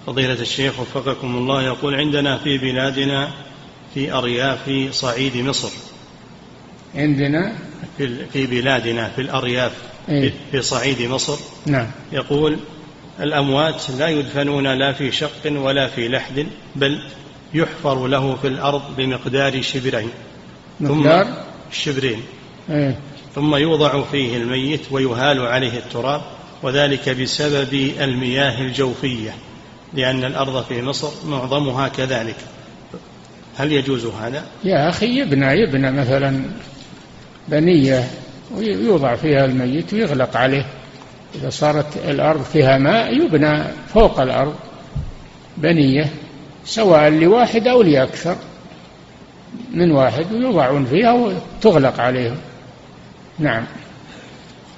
فضيلة الشيخ وفقكم الله، يقول عندنا في بلادنا في أرياف صعيد مصر، عندنا في بلادنا في الأرياف في صعيد مصر، نعم، يقول الأموات لا يدفنون لا في شق ولا في لحد، بل يحفر له في الأرض بمقدار شبرين، ثم يوضع فيه الميت ويهال عليه التراب، وذلك بسبب المياه الجوفية، لأن الأرض في مصر معظمها كذلك. هل يجوز هذا؟ يا أخي يبنى مثلا بنية ويوضع فيها الميت ويغلق عليه، إذا صارت الأرض فيها ماء يبنى فوق الأرض بنية سواء لواحد أو لأكثر من واحد، ويوضعون فيها وتغلق عليهم. نعم.